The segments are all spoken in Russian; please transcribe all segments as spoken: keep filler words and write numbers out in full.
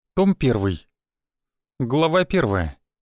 Том первый. Глава первая.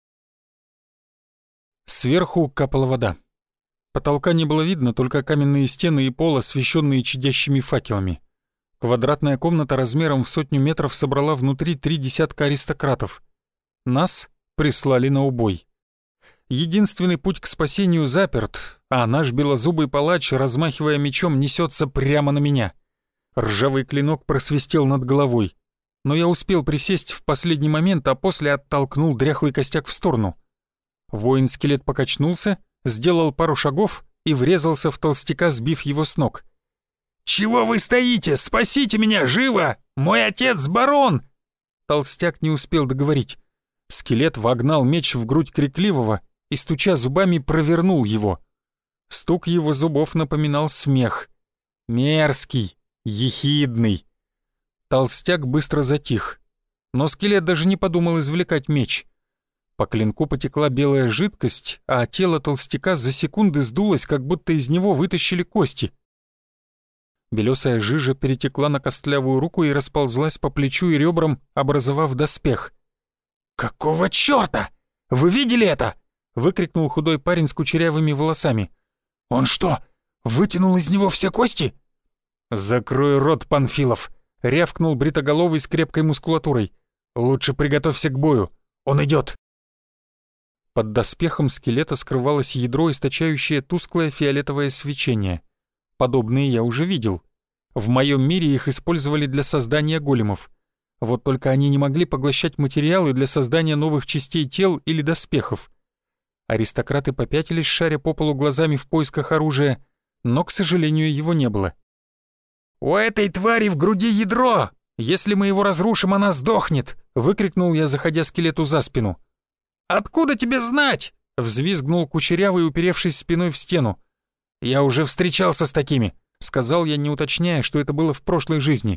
Сверху капала вода. Потолка не было видно, только каменные стены и пол, освещенные чадящими факелами. Квадратная комната размером в сотню метров собрала внутри три десятка аристократов. Нас прислали на убой. Единственный путь к спасению заперт, а наш белозубый палач, размахивая мечом, несется прямо на меня. Ржавый клинок просвистел над головой. Но я успел присесть в последний момент, а после оттолкнул дряхлый костяк в сторону. Воин-скелет покачнулся, сделал пару шагов и врезался в толстяка, сбив его с ног. «Чего вы стоите? Спасите меня, живо! Мой отец барон!» Толстяк не успел договорить. Скелет вогнал меч в грудь крикливого и, стуча зубами, провернул его. Стук его зубов напоминал смех. Мерзкий, ехидный. Толстяк быстро затих, но скелет даже не подумал извлекать меч. По клинку потекла белая жидкость, а тело толстяка за секунды сдулось, как будто из него вытащили кости. Белесая жижа перетекла на костлявую руку и расползлась по плечу и ребрам, образовав доспех. «Какого черта? Вы видели это?» — выкрикнул худой парень с кучерявыми волосами. «Он что, вытянул из него все кости?» «Закрой рот, Панфилов!» — рявкнул бритоголовый с крепкой мускулатурой. «Лучше приготовься к бою. Он идет!» Под доспехом скелета скрывалось ядро, источающее тусклое фиолетовое свечение. Подобные я уже видел. В моем мире их использовали для создания големов. Вот только они не могли поглощать материалы для создания новых частей тел или доспехов. Аристократы попятились, шаря по полу глазами в поисках оружия, но, к сожалению, его не было. «У этой твари в груди ядро! Если мы его разрушим, она сдохнет!» — выкрикнул я, заходя скелету за спину. «Откуда тебе знать?» — взвизгнул кучерявый, уперевшись спиной в стену. «Я уже встречался с такими», — сказал я, не уточняя, что это было в прошлой жизни.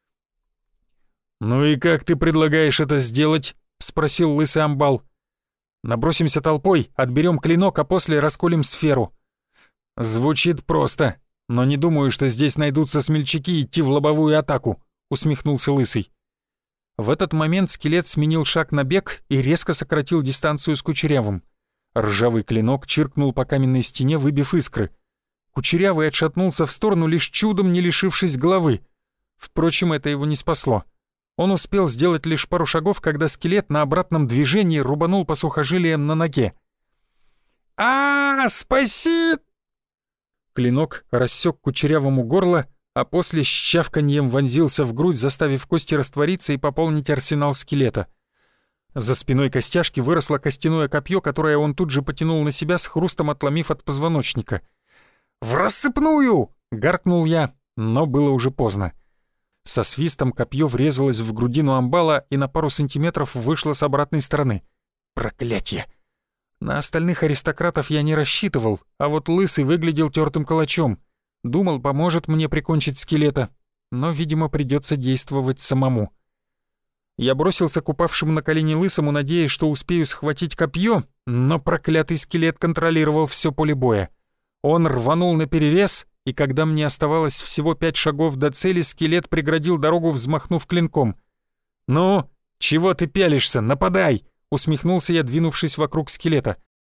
«Ну и как ты предлагаешь это сделать?» — спросил лысый амбал. «Набросимся толпой, отберем клинок, а после расколем сферу». «Звучит просто, но не думаю, что здесь найдутся смельчаки идти в лобовую атаку», — усмехнулся лысый. В этот момент скелет сменил шаг на бег и резко сократил дистанцию с кучерявым. Ржавый клинок чиркнул по каменной стене, выбив искры. Кучерявый отшатнулся в сторону, лишь чудом не лишившись головы. Впрочем, это его не спасло. Он успел сделать лишь пару шагов, когда скелет на обратном движении рубанул по сухожилиям на ноге. а, -а, -а спаси! Клинок рассек кучерявому горло, а после с чавканьем вонзился в грудь, заставив кости раствориться и пополнить арсенал скелета. За спиной костяшки выросло костяное копье, которое он тут же потянул на себя, с хрустом отломив от позвоночника. «В рассыпную!» — гаркнул я, но было уже поздно. Со свистом копье врезалось в грудину амбала и на пару сантиметров вышло с обратной стороны. Проклятье! На остальных аристократов я не рассчитывал, а вот лысый выглядел тертым калачом. Думал, поможет мне прикончить скелета, но, видимо, придется действовать самому. Я бросился к упавшему на колени лысому, надеясь, что успею схватить копье, но проклятый скелет контролировал все поле боя. Он рванул наперерез, и когда мне оставалось всего пять шагов до цели, скелет преградил дорогу, взмахнув клинком. «Ну, чего ты пялишься? Нападай!» — усмехнулся я, двинувшись вокруг скелета.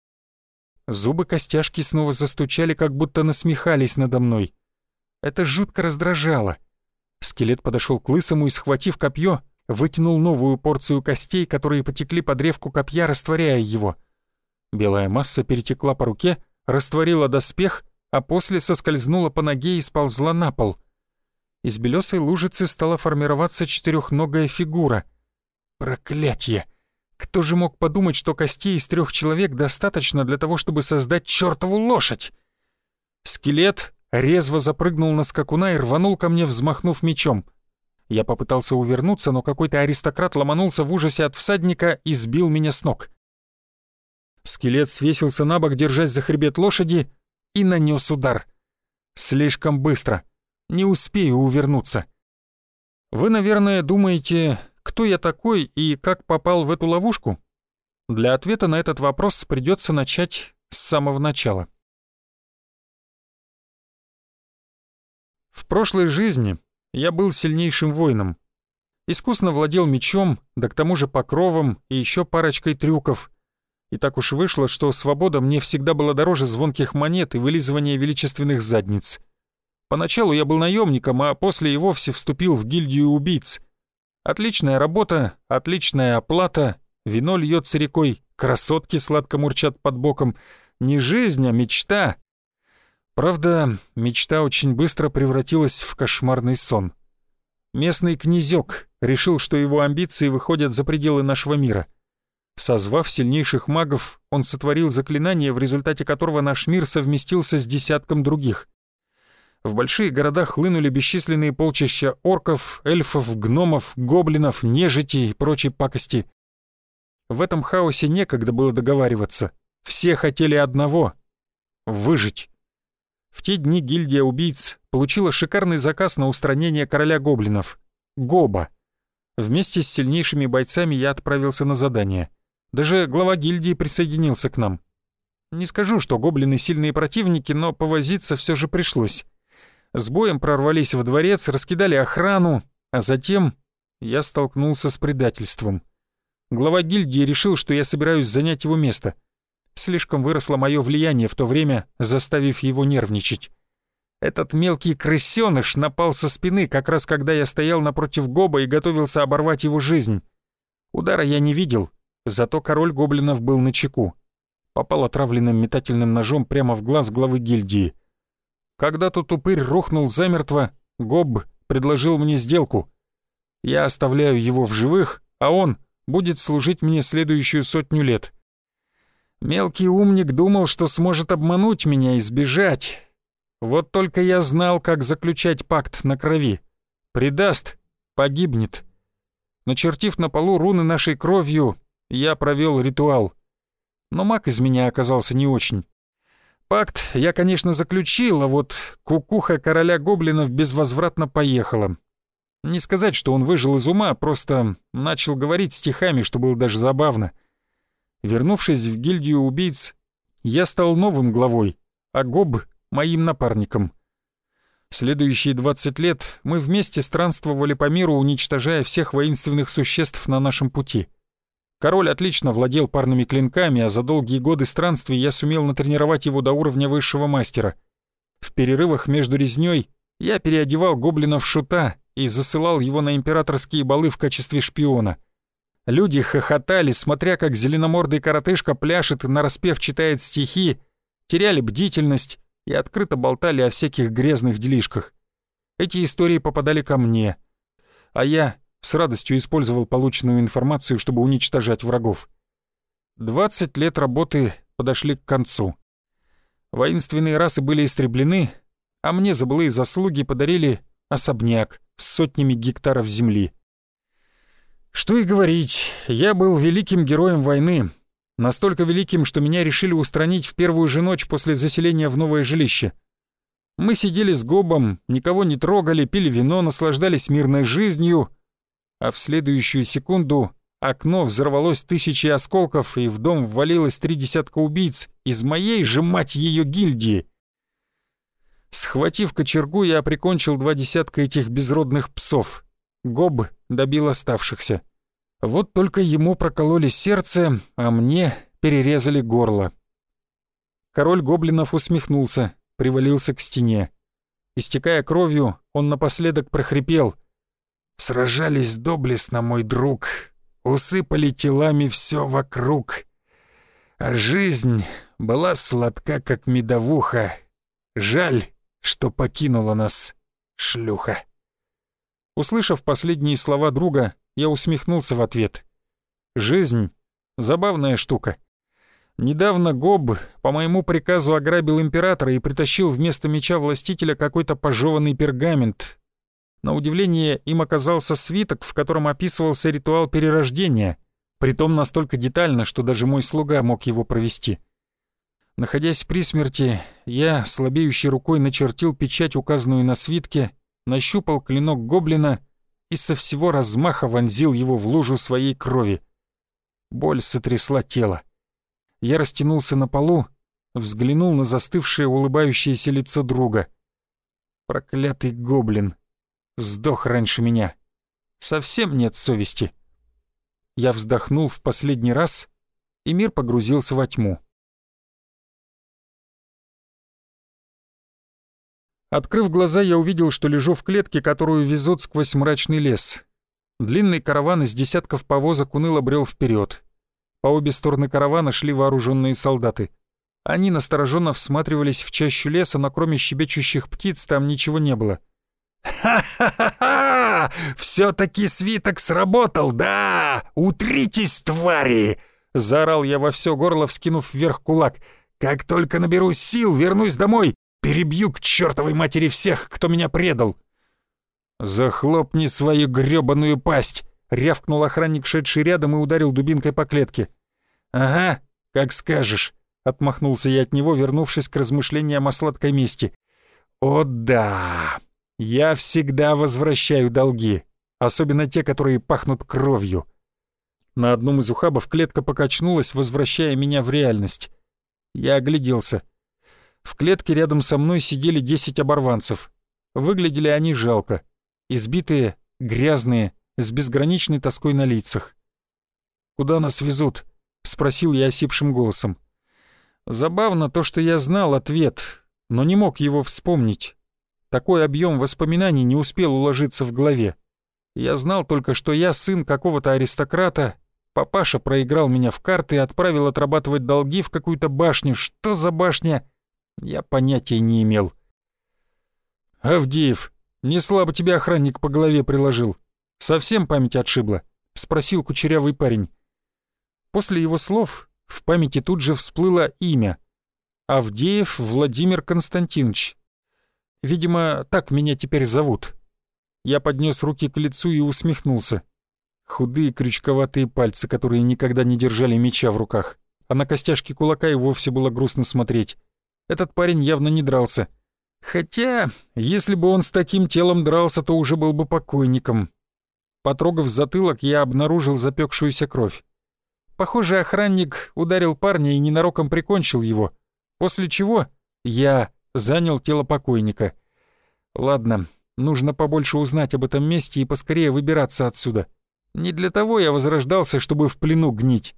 Зубы костяшки снова застучали, как будто насмехались надо мной. Это жутко раздражало. Скелет подошел к лысому и, схватив копье, вытянул новую порцию костей, которые потекли по древку копья, растворяя его. Белая масса перетекла по руке, растворила доспех, а после соскользнула по ноге и сползла на пол. Из белесой лужицы стала формироваться четырехногая фигура. Проклятье! Кто же мог подумать, что костей из трех человек достаточно для того, чтобы создать чертову лошадь? Скелет резво запрыгнул на скакуна и рванул ко мне, взмахнув мечом. Я попытался увернуться, но какой-то аристократ ломанулся в ужасе от всадника и сбил меня с ног. Скелет свесился на бок, держась за хребет лошади, и нанес удар. Слишком быстро. Не успею увернуться. Вы, наверное, думаете, кто я такой и как попал в эту ловушку? Для ответа на этот вопрос придется начать с самого начала. В прошлой жизни я был сильнейшим воином. Искусно владел мечом, да к тому же покровом и еще парочкой трюков. И так уж вышло, что свобода мне всегда была дороже звонких монет и вылизывания величественных задниц. Поначалу я был наемником, а после и вовсе вступил в гильдию убийц. Отличная работа, отличная оплата, вино льется рекой, красотки сладко мурчат под боком. Не жизнь, а мечта. Правда, мечта очень быстро превратилась в кошмарный сон. Местный князек решил, что его амбиции выходят за пределы нашего мира. Созвав сильнейших магов, он сотворил заклинание, в результате которого наш мир совместился с десятком других. В большие города хлынули бесчисленные полчища орков, эльфов, гномов, гоблинов, нежити и прочей пакости. В этом хаосе некогда было договариваться. Все хотели одного — выжить. В те дни гильдия убийц получила шикарный заказ на устранение короля гоблинов — Гоба. Вместе с сильнейшими бойцами я отправился на задание. Даже глава гильдии присоединился к нам. Не скажу, что гоблины сильные противники, но повозиться все же пришлось. С боем прорвались во дворец, раскидали охрану, а затем я столкнулся с предательством. Глава гильдии решил, что я собираюсь занять его место. Слишком выросло мое влияние в то время, заставив его нервничать. Этот мелкий крысёныш напал со спины, как раз когда я стоял напротив Гоба и готовился оборвать его жизнь. Удара я не видел, зато король гоблинов был начеку. Попал отравленным метательным ножом прямо в глаз главы гильдии. Когда тот упырь рухнул замертво, Гоб предложил мне сделку. Я оставляю его в живых, а он будет служить мне следующую сотню лет. Мелкий умник думал, что сможет обмануть меня и сбежать. Вот только я знал, как заключать пакт на крови. Предаст — погибнет. Начертив на полу руны нашей кровью, я провел ритуал. Но маг из меня оказался не очень. Пакт я, конечно, заключил, а вот кукуха короля гоблинов безвозвратно поехала. Не сказать, что он выжил из ума, просто начал говорить стихами, что было даже забавно. Вернувшись в гильдию убийц, я стал новым главой, а Гоб — моим напарником. Следующие двадцать лет мы вместе странствовали по миру, уничтожая всех воинственных существ на нашем пути. Король отлично владел парными клинками, а за долгие годы странствий я сумел натренировать его до уровня высшего мастера. В перерывах между резнёй я переодевал гоблина в шута и засылал его на императорские балы в качестве шпиона. Люди хохотали, смотря как зеленомордый коротышка пляшет и нараспев читает стихи, теряли бдительность и открыто болтали о всяких грязных делишках. Эти истории попадали ко мне, а я с радостью использовал полученную информацию, чтобы уничтожать врагов. Двадцать лет работы подошли к концу. Воинственные расы были истреблены, а мне за былые заслуги подарили особняк с сотнями гектаров земли. Что и говорить, я был великим героем войны, настолько великим, что меня решили устранить в первую же ночь после заселения в новое жилище. Мы сидели с Гобом, никого не трогали, пили вино, наслаждались мирной жизнью, а в следующую секунду окно взорвалось тысячей осколков, и в дом ввалилось три десятка убийц из моей же, мать ее, гильдии. Схватив кочергу, я прикончил два десятка этих безродных псов. Гоб добил оставшихся. Вот только ему прокололи сердце, а мне перерезали горло. Король гоблинов усмехнулся, привалился к стене. Истекая кровью, он напоследок прохрипел: «Сражались доблестно, мой друг, усыпали телами все вокруг. А жизнь была сладка, как медовуха. Жаль, что покинула нас шлюха». Услышав последние слова друга, я усмехнулся в ответ. Жизнь — забавная штука. Недавно Гоб по моему приказу ограбил императора и притащил вместо меча властителя какой-то пожеванный пергамент. На удивление, им оказался свиток, в котором описывался ритуал перерождения, притом настолько детально, что даже мой слуга мог его провести. Находясь при смерти, я слабеющей рукой начертил печать, указанную на свитке, нащупал клинок гоблина и со всего размаха вонзил его в лужу своей крови. Боль сотрясла тело. Я растянулся на полу, взглянул на застывшее улыбающееся лицо друга. Проклятый гоблин! Сдох раньше меня. Совсем нет совести. Я вздохнул в последний раз, и мир погрузился во тьму. Открыв глаза, я увидел, что лежу в клетке, которую везут сквозь мрачный лес. Длинный караван из десятков повозок уныло брел вперед. По обе стороны каравана шли вооруженные солдаты. Они настороженно всматривались в чащу леса, но кроме щебечущих птиц там ничего не было. «Ха-ха-ха! Все-таки свиток сработал, да! Утритесь, твари!» — заорал я во все горло, вскинув вверх кулак. «Как только наберусь сил, вернусь домой, перебью к чертовой матери всех, кто меня предал!» «Захлопни свою грёбаную пасть!» — рявкнул охранник, шедший рядом, и ударил дубинкой по клетке. «Ага, как скажешь», — отмахнулся я от него, вернувшись к размышлениям о сладкой мести. «О да! Я всегда возвращаю долги, особенно те, которые пахнут кровью». На одном из ухабов клетка покачнулась, возвращая меня в реальность. Я огляделся. В клетке рядом со мной сидели десять оборванцев. Выглядели они жалко. Избитые, грязные, с безграничной тоской на лицах. «Куда нас везут?» — спросил я осипшим голосом. Забавно то, что я знал ответ, но не мог его вспомнить. Такой объем воспоминаний не успел уложиться в голове. Я знал только, что я сын какого-то аристократа, папаша проиграл меня в карты и отправил отрабатывать долги в какую-то башню. Что за башня? Я понятия не имел. «Авдеев, не слабо тебя охранник по голове приложил. Совсем память отшибла?» — спросил кучерявый парень. После его слов в памяти тут же всплыло имя. Авдеев Владимир Константинович. Видимо, так меня теперь зовут. Я поднес руки к лицу и усмехнулся. Худые крючковатые пальцы, которые никогда не держали меча в руках, а на костяшки кулака и вовсе было грустно смотреть. Этот парень явно не дрался. Хотя, если бы он с таким телом дрался, то уже был бы покойником. Потрогав затылок, я обнаружил запекшуюся кровь. Похоже, охранник ударил парня и ненароком прикончил его, после чего я занял тело покойника. Ладно, нужно побольше узнать об этом месте и поскорее выбираться отсюда. Не для того я возрождался, чтобы в плену гнить.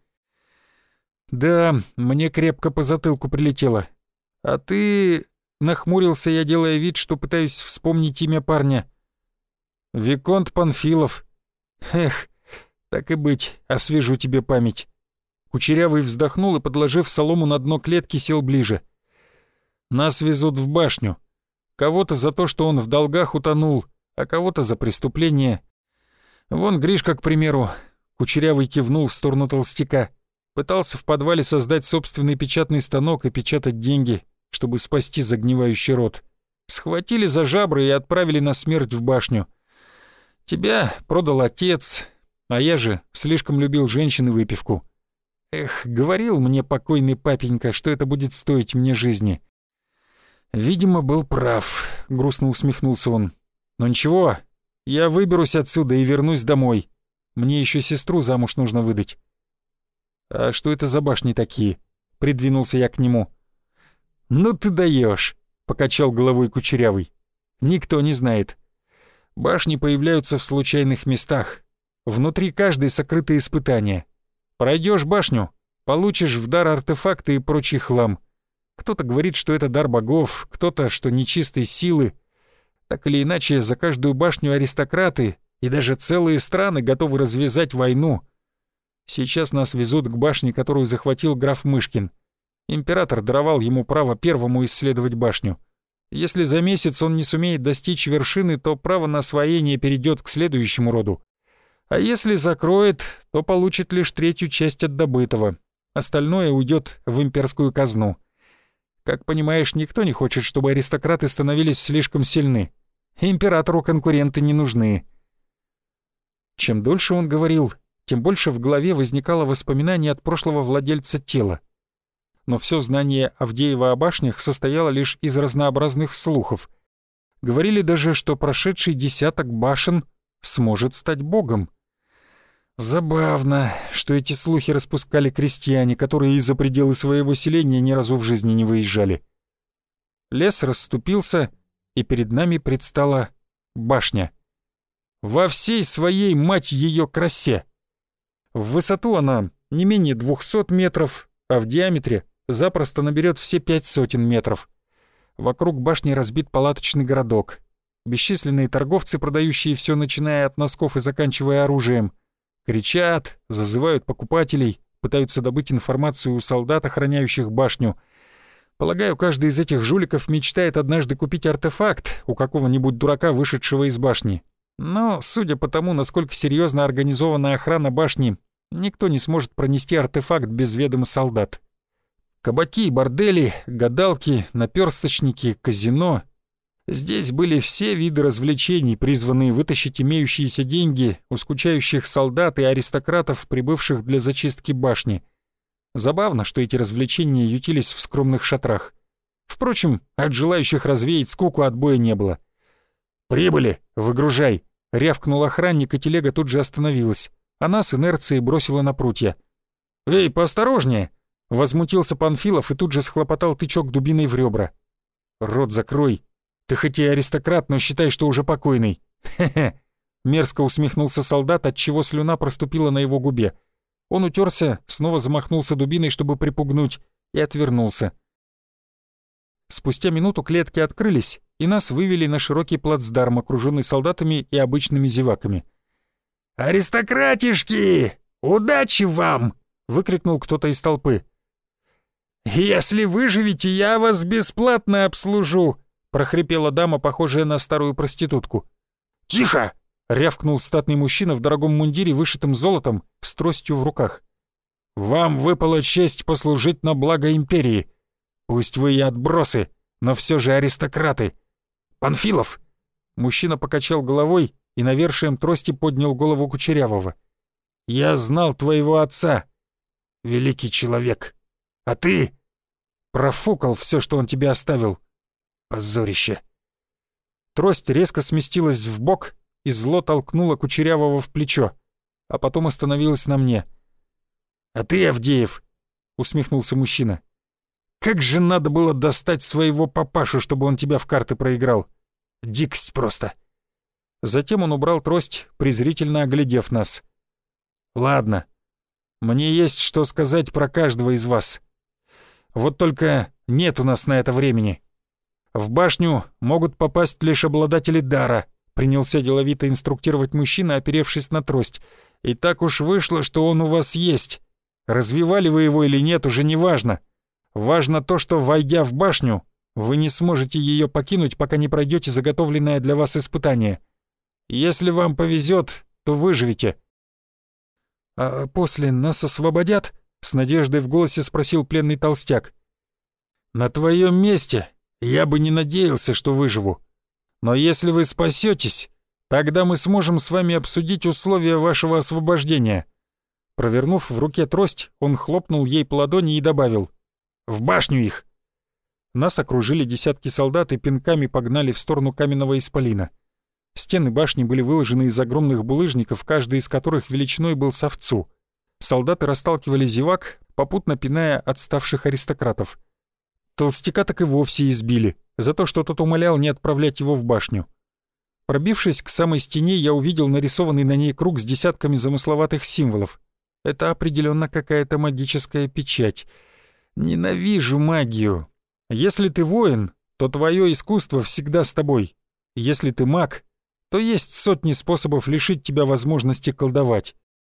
Да, мне крепко по затылку прилетело. А ты... Нахмурился я, делая вид, что пытаюсь вспомнить имя парня. Виконт Панфилов. Эх, так и быть, освежу тебе память. Кучерявый вздохнул и, подложив солому на дно клетки, сел ближе. Нас везут в башню. Кого-то за то, что он в долгах утонул, а кого-то за преступление. Вон Гришка, к примеру. Кучерявый кивнул в сторону толстяка. Пытался в подвале создать собственный печатный станок и печатать деньги, чтобы спасти загнивающий род. Схватили за жабры и отправили на смерть в башню. Тебя продал отец, а я же слишком любил женщин и выпивку. Эх, говорил мне покойный папенька, что это будет стоить мне жизни. Видимо, был прав, грустно усмехнулся он. Но ничего, я выберусь отсюда и вернусь домой. Мне еще сестру замуж нужно выдать. А что это за башни такие? Придвинулся я к нему. «Ну ты даешь», — покачал головой кучерявый. «Никто не знает. Башни появляются в случайных местах. Внутри каждой сокрыты испытания. Пройдешь башню, получишь в дар артефакты и прочий хлам. Кто-то говорит, что это дар богов, кто-то, что нечистой силы. Так или иначе, за каждую башню аристократы и даже целые страны готовы развязать войну. Сейчас нас везут к башне, которую захватил граф Мышкин. Император даровал ему право первому исследовать башню. Если за месяц он не сумеет достичь вершины, то право на освоение перейдет к следующему роду. А если закроет, то получит лишь третью часть от добытого. Остальное уйдет в имперскую казну. Как понимаешь, никто не хочет, чтобы аристократы становились слишком сильны. Императору конкуренты не нужны. Чем дольше он говорил, тем больше в голове возникало воспоминание от прошлого владельца тела. Но все знание Авдеева о башнях состояло лишь из разнообразных слухов. Говорили даже, что прошедший десяток башен сможет стать богом. Забавно, что эти слухи распускали крестьяне, которые из-за пределы своего селения ни разу в жизни не выезжали. Лес расступился, и перед нами предстала башня. Во всей своей, мать ее, красе. В высоту она не менее двухсот метров, а в диаметре запросто наберет все пять сотен метров. Вокруг башни разбит палаточный городок. Бесчисленные торговцы, продающие все, начиная от носков и заканчивая оружием, кричат, зазывают покупателей, пытаются добыть информацию у солдат, охраняющих башню. Полагаю, каждый из этих жуликов мечтает однажды купить артефакт у какого-нибудь дурака, вышедшего из башни. Но, судя по тому, насколько серьезно организована охрана башни, никто не сможет пронести артефакт без ведома солдат. Кабаки, бордели, гадалки, наперсточники, казино. Здесь были все виды развлечений, призванные вытащить имеющиеся деньги у скучающих солдат и аристократов, прибывших для зачистки башни. Забавно, что эти развлечения ютились в скромных шатрах. Впрочем, от желающих развеять скуку отбоя не было. «Прибыли, выгружай!» — рявкнул охранник, и телега тут же остановилась. Она с инерцией бросила на прутья. «Эй, поосторожнее!» — возмутился Панфилов и тут же схлопотал тычок дубиной в ребра. «Рот закрой! Ты хоть и аристократ, но считай, что уже покойный!» «Хе-хе!» — мерзко усмехнулся солдат, отчего слюна проступила на его губе. Он утерся, снова замахнулся дубиной, чтобы припугнуть, и отвернулся. Спустя минуту клетки открылись, и нас вывели на широкий плацдарм, окруженный солдатами и обычными зеваками. «Аристократишки! Удачи вам!» — выкрикнул кто-то из толпы. «Если выживете, я вас бесплатно обслужу!» — прохрипела дама, похожая на старую проститутку. «Тихо!» — рявкнул статный мужчина в дорогом мундире, вышитым золотом, с тростью в руках. «Вам выпала честь послужить на благо империи. Пусть вы и отбросы, но все же аристократы. Панфилов!» Мужчина покачал головой и навершием трости поднял голову Кучерявого. «Я знал твоего отца, великий человек. А ты профукал все, что он тебе оставил. Позорище!» Трость резко сместилась вбок и зло толкнула Кучерявого в плечо, а потом остановилась на мне. «А ты, Авдеев!» — усмехнулся мужчина. «Как же надо было достать своего папашу, чтобы он тебя в карты проиграл! Дикость просто!» Затем он убрал трость, презрительно оглядев нас. «Ладно, мне есть что сказать про каждого из вас. Вот только нет у нас на это времени. В башню могут попасть лишь обладатели дара», — принялся деловито инструктировать мужчина, оперевшись на трость. «И так уж вышло, что он у вас есть. Развивали вы его или нет, уже не важно. Важно то, что, войдя в башню, вы не сможете ее покинуть, пока не пройдете заготовленное для вас испытание. Если вам повезет, то выживете». «А после нас освободят?» — с надеждой в голосе спросил пленный толстяк. «На твоем месте я бы не надеялся, что выживу. Но если вы спасетесь, тогда мы сможем с вами обсудить условия вашего освобождения». Провернув в руке трость, он хлопнул ей по ладони и добавил: «В башню их!» Нас окружили десятки солдат и пинками погнали в сторону каменного исполина. Стены башни были выложены из огромных булыжников, каждый из которых величиной был с овцу. Солдаты расталкивали зевак, попутно пиная отставших аристократов. Толстяка так и вовсе избили, за то, что тот умолял не отправлять его в башню. Пробившись к самой стене, я увидел нарисованный на ней круг с десятками замысловатых символов. Это определенно какая-то магическая печать. Ненавижу магию. Если ты воин, то твое искусство всегда с тобой. Если ты маг, то есть сотни способов лишить тебя возможности колдовать.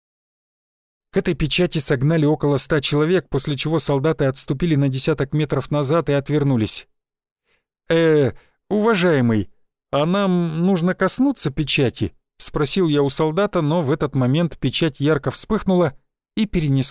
К этой печати согнали около ста человек, после чего солдаты отступили на десяток метров назад и отвернулись. «Э, уважаемый, а нам нужно коснуться печати?» — спросил я у солдата, но в этот момент печать ярко вспыхнула и перенеслась